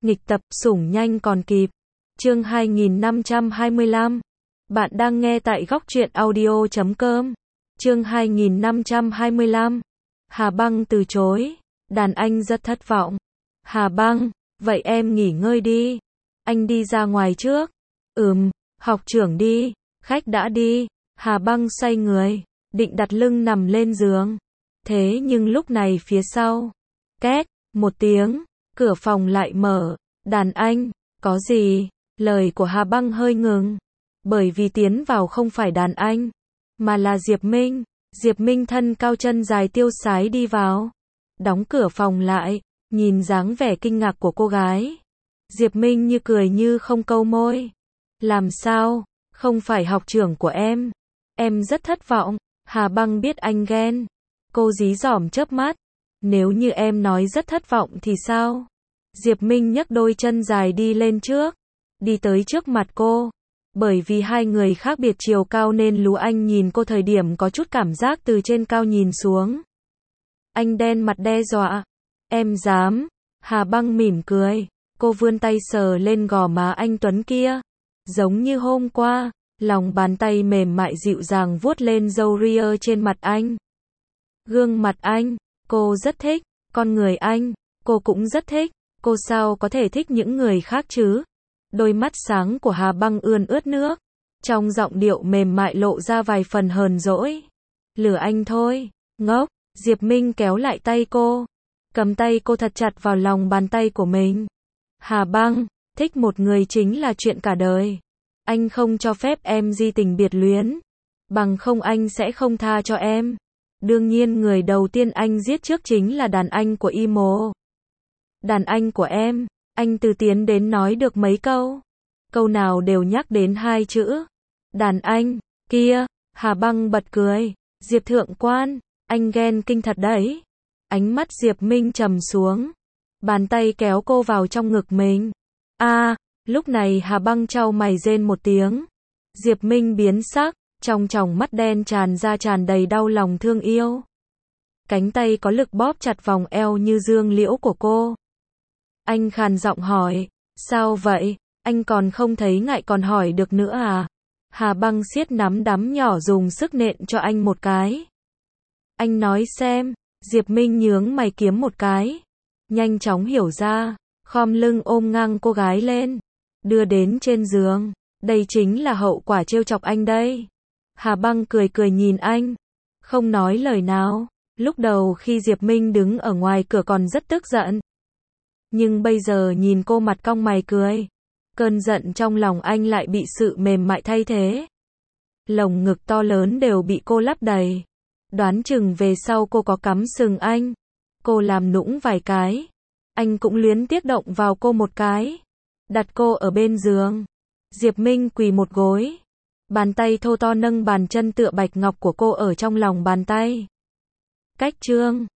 Nghịch tập, sủng nhanh còn kịp. Chương 2525. Bạn đang nghe tại góc truyện audio.com. Chương 2525. Hà Băng từ chối. Đàn anh rất thất vọng. Hà Băng, vậy em nghỉ ngơi đi. Anh đi ra ngoài trước. Học trưởng đi. Khách đã đi. Hà Băng xoay người, định đặt lưng nằm lên giường. Thế nhưng lúc này phía sau, két, một tiếng, cửa phòng lại mở. Đàn anh, có gì? Lời của Hà Băng hơi ngừng. Bởi vì tiến vào không phải đàn anh, mà là Diệp Minh. Diệp Minh thân cao chân dài tiêu sái đi vào. Đóng cửa phòng lại, nhìn dáng vẻ kinh ngạc của cô gái. Diệp Minh như cười như không câu môi. Làm sao? Không phải học trưởng của em. Em rất thất vọng. Hà Băng biết anh ghen. Cô dí dỏm chớp mắt. Nếu như em nói rất thất vọng thì sao? Diệp Minh nhấc đôi chân dài đi lên trước. Đi tới trước mặt cô. Bởi vì hai người khác biệt chiều cao nên Lú Anh nhìn cô thời điểm có chút cảm giác từ trên cao nhìn xuống. Anh đen mặt đe dọa. Em dám. Hà Băng mỉm cười. Cô vươn tay sờ lên gò má anh tuấn kia. Giống như hôm qua, lòng bàn tay mềm mại dịu dàng vuốt lên râu ria trên mặt anh. Gương mặt anh, cô rất thích. Con người anh, cô cũng rất thích. Cô sao có thể thích những người khác chứ? Đôi mắt sáng của Hà Băng ươn ướt nước. Trong giọng điệu mềm mại lộ ra vài phần hờn dỗi. Lừa anh thôi, ngốc. Diệp Minh kéo lại tay cô. Cầm tay cô thật chặt vào lòng bàn tay của mình. Hà Băng, thích một người chính là chuyện cả đời. Anh không cho phép em di tình biệt luyến. Bằng không anh sẽ không tha cho em. Đương nhiên người đầu tiên anh giết trước chính là đàn anh của Imo. Đàn anh của em. Anh từ tiến đến nói được mấy câu. Câu nào đều nhắc đến hai chữ. Đàn anh, kia. Hà Băng bật cười. Diệp thượng quan, anh ghen kinh thật đấy. Ánh mắt Diệp Minh trầm xuống. Bàn tay kéo cô vào trong ngực mình. Lúc này Hà Băng chau mày rên một tiếng. Diệp Minh biến sắc, trong tròng mắt đen tràn ra tràn đầy đau lòng thương yêu. Cánh tay có lực bóp chặt vòng eo như dương liễu của cô. Anh khàn giọng hỏi, sao vậy? Anh còn không thấy ngại còn hỏi được nữa à? Hà Băng siết nắm đấm nhỏ dùng sức nện cho anh một cái. Anh nói xem. Diệp Minh nhướng mày kiếm một cái. Nhanh chóng hiểu ra, khom lưng ôm ngang cô gái lên. Đưa đến trên giường. Đây chính là hậu quả trêu chọc anh đây. Hà Băng cười cười nhìn anh. Không nói lời nào. Lúc đầu khi Diệp Minh đứng ở ngoài cửa còn rất tức giận. Nhưng bây giờ nhìn cô mặt cong mày cười. Cơn giận trong lòng anh lại bị sự mềm mại thay thế. Lồng ngực to lớn đều bị cô lấp đầy. Đoán chừng về sau cô có cắm sừng anh. Cô làm nũng vài cái. Anh cũng luyến tiếc động vào cô một cái. Đặt cô ở bên giường. Diệp Minh quỳ một gối. Bàn tay thô to nâng bàn chân tựa bạch ngọc của cô ở trong lòng bàn tay. Cách chương